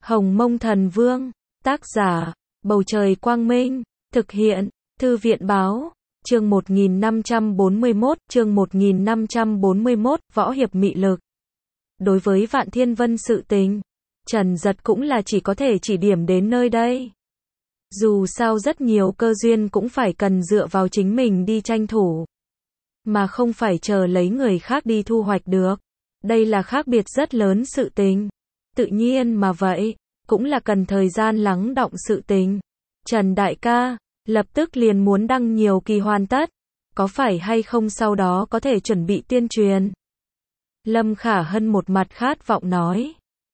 Hồng Mông Thần Vương, tác giả, Bầu Trời Quang Minh, thực hiện, Thư viện Báo, chương 1541, Võ Hiệp Mị Lực. Đối với Vạn Thiên Vân sự tình, Trần Dật cũng là chỉ có thể chỉ điểm đến nơi đây. Dù sao rất nhiều cơ duyên cũng phải cần dựa vào chính mình đi tranh thủ, mà không phải chờ lấy người khác đi thu hoạch được. Đây là khác biệt rất lớn sự tình. Tự nhiên mà vậy, cũng là cần thời gian lắng đọng sự tình. Trần đại ca, lập tức liền muốn đăng nhiều kỳ hoàn tất, có phải hay không sau đó có thể chuẩn bị tuyên truyền? Lâm Khả Hân một mặt khát vọng nói.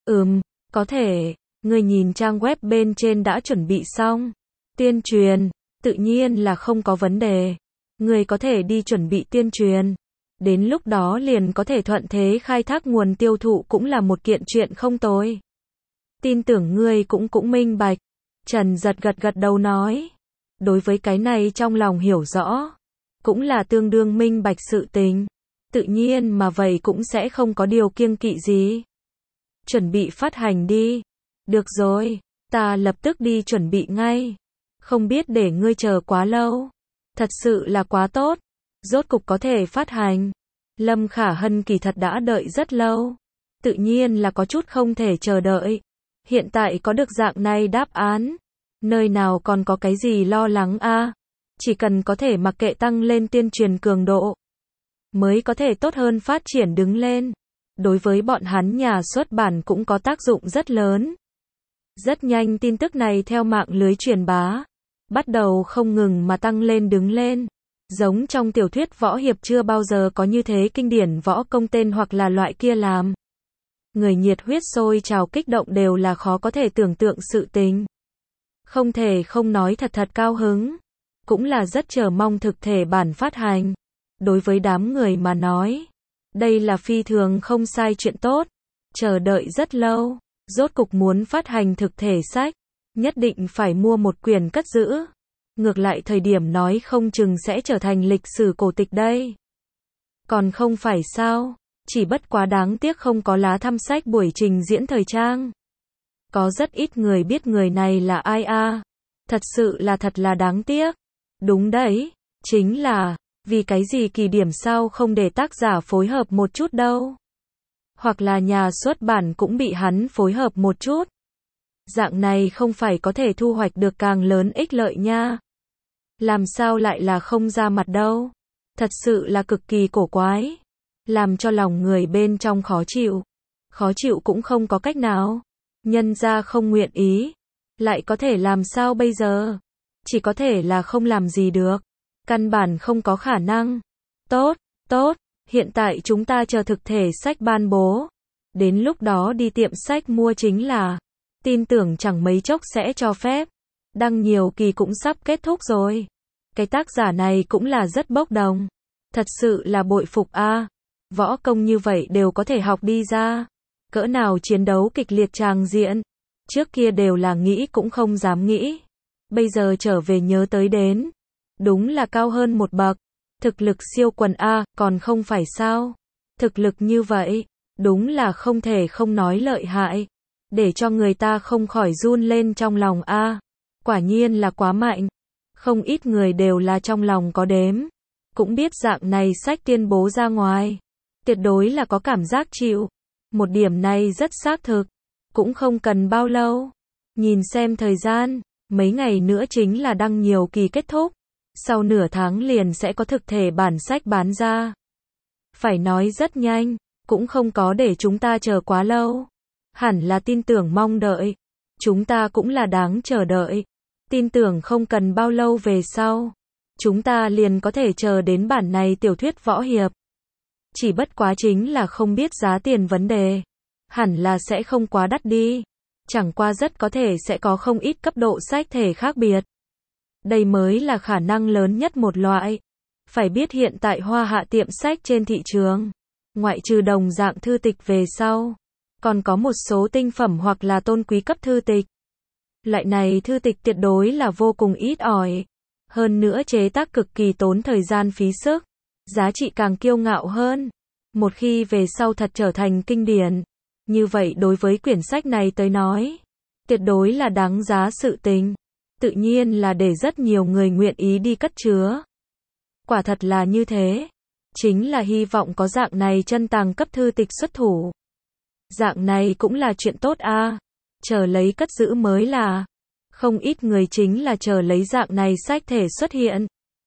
Có thể, người nhìn trang web bên trên đã chuẩn bị xong. Tuyên truyền, tự nhiên là không có vấn đề. Người có thể đi chuẩn bị tuyên truyền. Đến lúc đó liền có thể thuận thế khai thác nguồn tiêu thụ cũng là một kiện chuyện không tồi. Tin tưởng ngươi cũng minh bạch. Trần Dật gật đầu nói. Đối với cái này trong lòng hiểu rõ, cũng là tương đương minh bạch sự tình. Tự nhiên mà vậy cũng sẽ không có điều kiêng kỵ gì. Chuẩn bị phát hành đi. Được rồi, ta lập tức đi chuẩn bị ngay. Không biết để ngươi chờ quá lâu. Thật sự là quá tốt. Rốt cục có thể phát hành. Lâm Khả Hân kỳ thật đã đợi rất lâu. Tự nhiên là có chút không thể chờ đợi. Hiện tại có được dạng này đáp án. Nơi nào còn có cái gì lo lắng a? Chỉ cần có thể mặc kệ tăng lên tuyên truyền cường độ, mới có thể tốt hơn phát triển đứng lên. Đối với bọn hắn nhà xuất bản cũng có tác dụng rất lớn. Rất nhanh tin tức này theo mạng lưới truyền bá, bắt đầu không ngừng mà tăng lên đứng lên. Giống trong tiểu thuyết võ hiệp chưa bao giờ có như thế kinh điển võ công tên hoặc là loại kia làm người nhiệt huyết sôi trào kích động đều là khó có thể tưởng tượng sự tình. Không thể không nói thật cao hứng. Cũng là rất chờ mong thực thể bản phát hành. Đối với đám người mà nói, đây là phi thường không sai chuyện tốt. Chờ đợi rất lâu, rốt cục muốn phát hành thực thể sách. Nhất định phải mua một quyển cất giữ. Ngược lại thời điểm nói không chừng sẽ trở thành lịch sử cổ tịch đây. Còn không phải sao, chỉ bất quá đáng tiếc không có lá thăm sách buổi trình diễn thời trang. Có rất ít người biết người này là ai a. Thật sự là thật là đáng tiếc. Đúng đấy, chính là, vì cái gì kỳ điểm sao không để tác giả phối hợp một chút đâu. Hoặc là nhà xuất bản cũng bị hắn phối hợp một chút. Dạng này không phải có thể thu hoạch được càng lớn ích lợi nha. Làm sao lại là không ra mặt đâu. Thật sự là cực kỳ cổ quái. Làm cho lòng người bên trong khó chịu. Khó chịu cũng không có cách nào. Nhân ra không nguyện ý. Lại có thể làm sao bây giờ? Chỉ có thể là không làm gì được. Căn bản không có khả năng. Tốt. Hiện tại chúng ta chờ thực thể sách ban bố. Đến lúc đó đi tiệm sách mua chính là. Tin tưởng chẳng mấy chốc sẽ cho phép. Đăng nhiều kỳ cũng sắp kết thúc rồi. Cái tác giả này cũng là rất bốc đồng. Thật sự là bội phục a. Võ công như vậy đều có thể học đi ra. Cỡ nào chiến đấu kịch liệt tràng diện. Trước kia đều là nghĩ cũng không dám nghĩ. Bây giờ trở về nhớ tới đến. Đúng là cao hơn một bậc. Thực lực siêu quần a, còn không phải sao. Thực lực như vậy, đúng là không thể không nói lợi hại. Để cho người ta không khỏi run lên trong lòng a. Quả nhiên là quá mạnh. Không ít người đều là trong lòng có đếm. Cũng biết dạng này sách tuyên bố ra ngoài. Tuyệt đối là có cảm giác chịu. Một điểm này rất xác thực. Cũng không cần bao lâu. Nhìn xem thời gian, mấy ngày nữa chính là đăng nhiều kỳ kết thúc. Sau nửa tháng liền sẽ có thực thể bản sách bán ra. Phải nói rất nhanh, cũng không có để chúng ta chờ quá lâu. Hẳn là tin tưởng mong đợi. Chúng ta cũng là đáng chờ đợi. Tin tưởng không cần bao lâu về sau. Chúng ta liền có thể chờ đến bản này tiểu thuyết võ hiệp. Chỉ bất quá chính là không biết giá tiền vấn đề. Hẳn là sẽ không quá đắt đi. Chẳng qua rất có thể sẽ có không ít cấp độ sách thể khác biệt. Đây mới là khả năng lớn nhất một loại. Phải biết hiện tại Hoa Hạ tiệm sách trên thị trường, ngoại trừ đồng dạng thư tịch về sau, còn có một số tinh phẩm hoặc là tôn quý cấp thư tịch. Loại này thư tịch tuyệt đối là vô cùng ít ỏi. Hơn nữa chế tác cực kỳ tốn thời gian phí sức. Giá trị càng kiêu ngạo hơn. Một khi về sau thật trở thành kinh điển. Như vậy đối với quyển sách này tới nói, tuyệt đối là đáng giá sự tình. Tự nhiên là để rất nhiều người nguyện ý đi cất chứa. Quả thật là như thế. Chính là hy vọng có dạng này chân tàng cấp thư tịch xuất thủ. Dạng này cũng là chuyện tốt a. Chờ lấy cất giữ mới là. Không ít người chính là chờ lấy dạng này sách thể xuất hiện.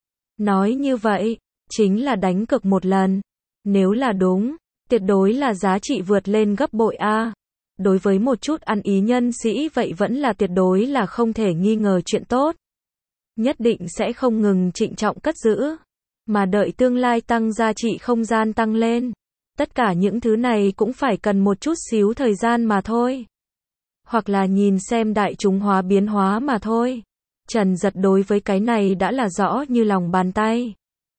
Nói như vậy, chính là đánh cược một lần. Nếu là đúng, tuyệt đối là giá trị vượt lên gấp bội a. Đối với một chút ăn ý nhân sĩ vậy vẫn là tuyệt đối là không thể nghi ngờ chuyện tốt. Nhất định sẽ không ngừng trịnh trọng cất giữ, mà đợi tương lai tăng giá trị không gian tăng lên. Tất cả những thứ này cũng phải cần một chút xíu thời gian mà thôi. Hoặc là nhìn xem đại chúng hóa biến hóa mà thôi. Trần Dật đối với cái này đã là rõ như lòng bàn tay.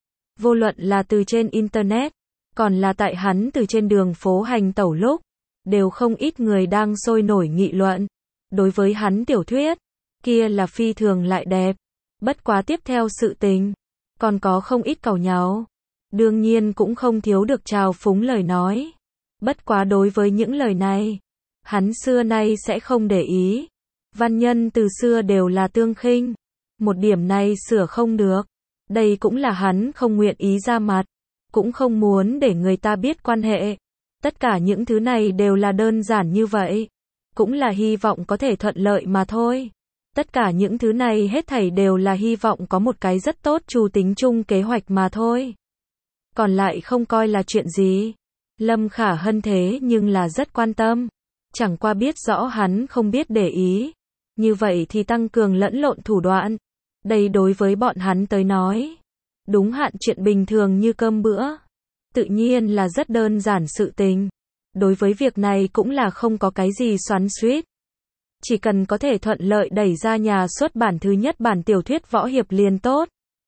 Vô luận là từ trên Internet, còn là tại hắn từ trên đường phố hành tẩu lúc, đều không ít người đang sôi nổi nghị luận. Đối với hắn tiểu thuyết, kia là phi thường lại đẹp. Bất quá tiếp theo sự tình, còn có không ít càu nháo. Đương nhiên cũng không thiếu được trào phúng lời nói. Bất quá đối với những lời này, hắn xưa nay sẽ không để ý. Văn nhân từ xưa đều là tương khinh. Một điểm này sửa không được. Đây cũng là hắn không nguyện ý ra mặt. Cũng không muốn để người ta biết quan hệ. Tất cả những thứ này đều là đơn giản như vậy. Cũng là hy vọng có thể thuận lợi mà thôi. Tất cả những thứ này hết thảy đều là hy vọng có một cái rất tốt chu tính chung kế hoạch mà thôi. Còn lại không coi là chuyện gì. Lâm Khả Hân thế nhưng là rất quan tâm. Chẳng qua biết rõ hắn không biết để ý. Như vậy thì tăng cường lẫn lộn thủ đoạn. Đây đối với bọn hắn tới nói. Đúng hạn chuyện bình thường như cơm bữa. Tự nhiên là rất đơn giản sự tình. Đối với việc này cũng là không có cái gì xoắn xuýt. Chỉ cần có thể thuận lợi đẩy ra nhà xuất bản thứ nhất bản tiểu thuyết võ hiệp liền tốt.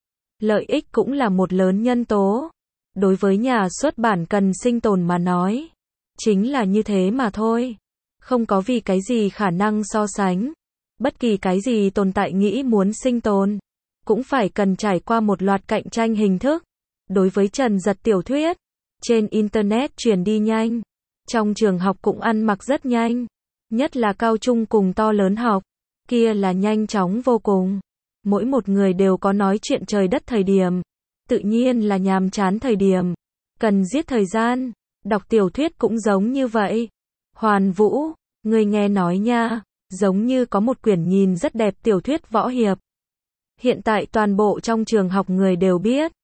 Lợi ích cũng là một lớn nhân tố. Đối với nhà xuất bản cần sinh tồn mà nói. Chính là như thế mà thôi. Không có vì cái gì khả năng so sánh. Bất kỳ cái gì tồn tại nghĩ muốn sinh tồn. Cũng phải cần trải qua một loạt cạnh tranh hình thức. Đối với Trần Dật tiểu thuyết. Trên Internet truyền đi nhanh. Trong trường học cũng ăn mặc rất nhanh. Nhất là cao trung cùng to lớn học. Kia là nhanh chóng vô cùng. Mỗi một người đều có nói chuyện trời đất thời điểm. Tự nhiên là nhàm chán thời điểm. Cần giết thời gian. Đọc tiểu thuyết cũng giống như vậy. Hoàn Vũ, người nghe nói nha. Giống như có một quyển nhìn rất đẹp tiểu thuyết võ hiệp. Hiện tại toàn bộ trong trường học người đều biết.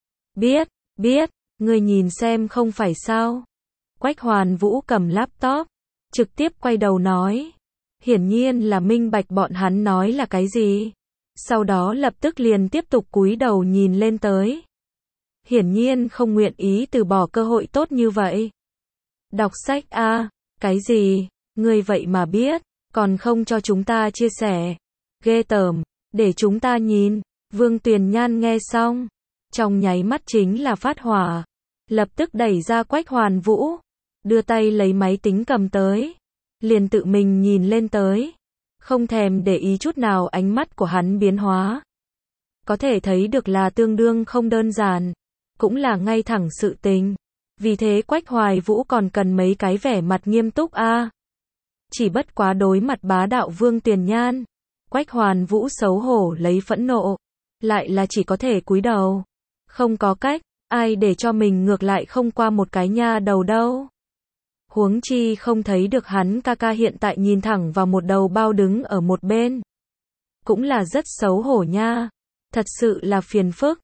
Biết, người nhìn xem không phải sao. Quách Hoàn Vũ cầm laptop. Trực tiếp quay đầu nói. Hiển nhiên là minh bạch bọn hắn nói là cái gì. Sau đó lập tức liền tiếp tục cúi đầu nhìn lên tới. Hiển nhiên không nguyện ý từ bỏ cơ hội tốt như vậy. Đọc sách a, cái gì, ngươi vậy mà biết, còn không cho chúng ta chia sẻ. Ghê tởm, để chúng ta nhìn. Vương Tuyền Nhan nghe xong, trong nháy mắt chính là phát hỏa. Lập tức đẩy ra Quách Hoàn Vũ. Đưa tay lấy máy tính cầm tới. Liền tự mình nhìn lên tới. Không thèm để ý chút nào ánh mắt của hắn biến hóa. Có thể thấy được là tương đương không đơn giản. Cũng là ngay thẳng sự tình. Vì thế Quách Hoài Vũ còn cần mấy cái vẻ mặt nghiêm túc a. Chỉ bất quá đối mặt bá đạo Vương Tuyền Nhan. Quách Hoàn Vũ xấu hổ lấy phẫn nộ. Lại là chỉ có thể cúi đầu. Không có cách, ai để cho mình ngược lại không qua một cái nha đầu đâu. Huống chi không thấy được hắn ca ca hiện tại nhìn thẳng vào một đầu bao đứng ở một bên. Cũng là rất xấu hổ nha. Thật sự là phiền phức.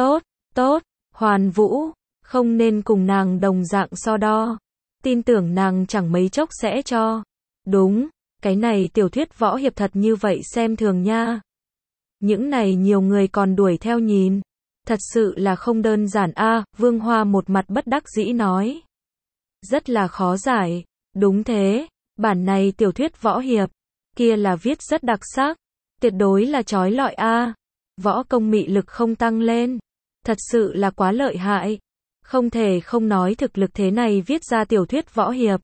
Tốt, Hoàn Vũ, không nên cùng nàng đồng dạng so đo. Tin tưởng nàng chẳng mấy chốc sẽ cho. Đúng, cái này tiểu thuyết võ hiệp thật như vậy xem thường nha. Những này nhiều người còn đuổi theo nhìn. Thật sự là không đơn giản a. Vương Hoa một mặt bất đắc dĩ nói. Rất là khó giải. Đúng thế, bản này tiểu thuyết võ hiệp. Kia là viết rất đặc sắc. Tuyệt đối là chói lọi a. Võ công mị lực không tăng lên. Thật sự là quá lợi hại. Không thể không nói thực lực thế này viết ra tiểu thuyết võ hiệp.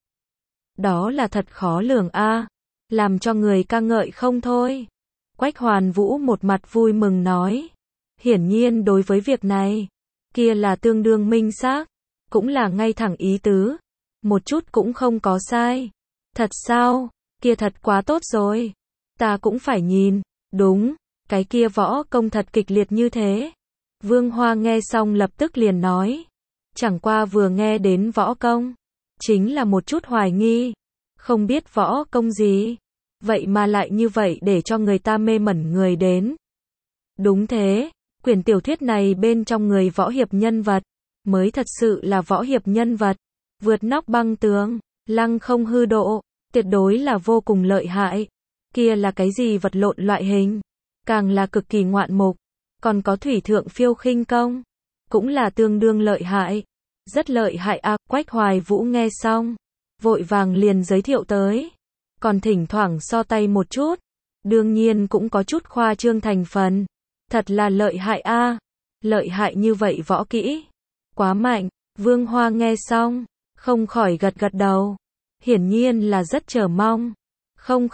Đó là thật khó lường a. Làm cho người ca ngợi không thôi. Quách Hoàn Vũ một mặt vui mừng nói. Hiển nhiên đối với việc này. Kia là tương đương minh xác. Cũng là ngay thẳng ý tứ. Một chút cũng không có sai. Thật sao? Kia thật quá tốt rồi. Ta cũng phải nhìn. Đúng, cái kia võ công thật kịch liệt như thế. Vương Hoa nghe xong lập tức liền nói. Chẳng qua vừa nghe đến võ công, chính là một chút hoài nghi. Không biết võ công gì. Vậy mà lại như vậy để cho người ta mê mẩn người đến. Đúng thế, quyển tiểu thuyết này bên trong người võ hiệp nhân vật, mới thật sự là võ hiệp nhân vật. Vượt nóc băng tường, lăng không hư độ, tuyệt đối là vô cùng lợi hại. Kia là cái gì vật lộn loại hình, càng là cực kỳ ngoạn mục. Còn có thủy thượng phiêu khinh công, cũng là tương đương lợi hại. Rất lợi hại à, Quách Hoài Vũ nghe xong, vội vàng liền giới thiệu tới. Còn thỉnh thoảng so tay một chút, đương nhiên cũng có chút khoa trương thành phần. Thật là lợi hại a, lợi hại như vậy võ kỹ, quá mạnh. Vương Hoa nghe xong, không khỏi gật gật đầu, hiển nhiên là rất chờ mong. Không,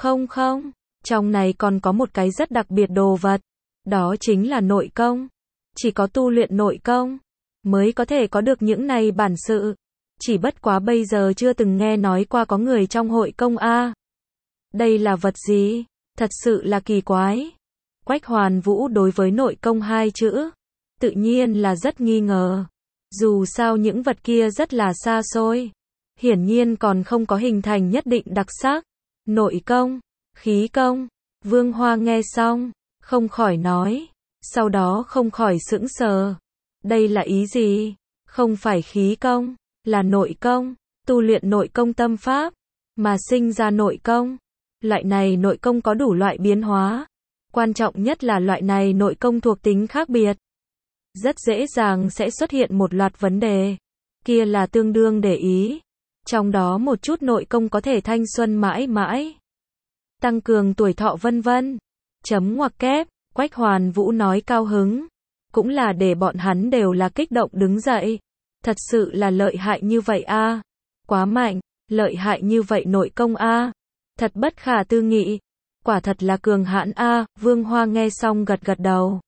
trong này còn có một cái rất đặc biệt đồ vật, đó chính là nội công. Chỉ có tu luyện nội công, mới có thể có được những này bản sự. Chỉ bất quá bây giờ chưa từng nghe nói qua có người trong hội công a. Đây là vật gì? Thật sự là kỳ quái. Quách Hoàn Vũ đối với nội công hai chữ, tự nhiên là rất nghi ngờ. Dù sao những vật kia rất là xa xôi, hiển nhiên còn không có hình thành nhất định đặc sắc. Nội công, khí công. Vương Hoa nghe xong, không khỏi nói, sau đó không khỏi sững sờ. Đây là ý gì? Không phải khí công, là nội công, tu luyện nội công tâm pháp, mà sinh ra nội công. Loại này nội công có đủ loại biến hóa. Quan trọng nhất là loại này nội công thuộc tính khác biệt. Rất dễ dàng sẽ xuất hiện một loạt vấn đề. Kia là tương đương để ý. Trong đó một chút nội công có thể thanh xuân mãi mãi, tăng cường tuổi thọ vân vân. Chấm ngoặc kép, Quách Hoàn Vũ nói cao hứng. Cũng là để bọn hắn đều là kích động đứng dậy. Thật sự là lợi hại như vậy a, quá mạnh, lợi hại như vậy nội công a, thật bất khả tư nghị. Quả thật là cường hãn a. Vương Hoa nghe xong gật gật đầu,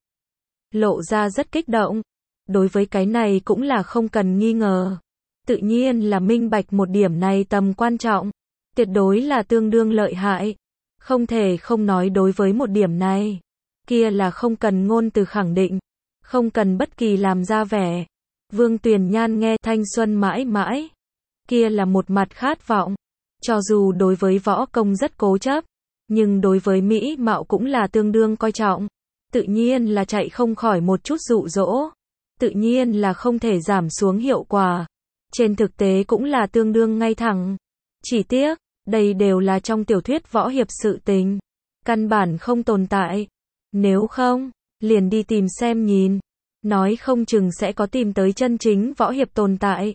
lộ ra rất kích động. Đối với cái này cũng là không cần nghi ngờ. Tự nhiên là minh bạch một điểm này tầm quan trọng. Tuyệt đối là tương đương lợi hại. Không thể không nói đối với một điểm này. Kia là không cần ngôn từ khẳng định. Không cần bất kỳ làm ra vẻ. Vương Tuyền Nhan nghe thanh xuân mãi mãi. Kia là một mặt khát vọng. Cho dù đối với võ công rất cố chấp, nhưng đối với mỹ mạo cũng là tương đương coi trọng. Tự nhiên là chạy không khỏi một chút dụ dỗ. Tự nhiên là không thể giảm xuống hiệu quả. Trên thực tế cũng là tương đương ngay thẳng. Chỉ tiếc, đây đều là trong tiểu thuyết võ hiệp sự tình. Căn bản không tồn tại. Nếu không, liền đi tìm xem nhìn. Nói không chừng sẽ có tìm tới chân chính võ hiệp tồn tại.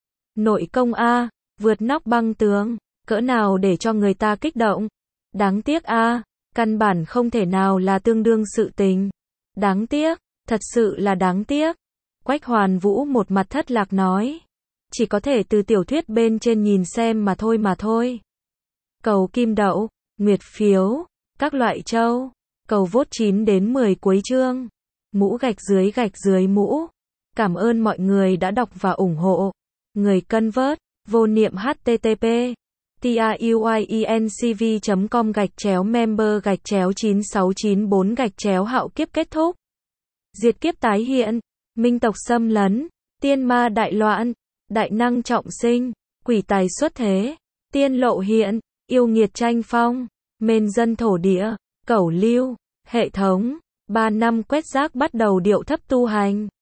Nội công a, vượt nóc băng tường, cỡ nào để cho người ta kích động. Đáng tiếc a, căn bản không thể nào là tương đương sự tình. Đáng tiếc, thật sự là đáng tiếc. Quách Hoàn Vũ một mặt thất lạc nói. Chỉ có thể từ tiểu thuyết bên trên nhìn xem mà thôi. Cầu kim đậu, nguyệt phiếu, các loại châu. Cầu vote 9 đến 10 cuối chương. Mũ gạch dưới mũ. Cảm ơn mọi người đã đọc và ủng hộ. Người cân vớt, vô niệm http tiuyencv.com/member/9694 hạo kiếp kết thúc. Diệt kiếp tái hiện, minh tộc xâm lấn, tiên ma đại loạn, đại năng trọng sinh, quỷ tài xuất thế, tiên lộ hiện, yêu nghiệt tranh phong, mên dân thổ địa, cẩu lưu, hệ thống, 3 năm quét rác bắt đầu điệu thấp tu hành.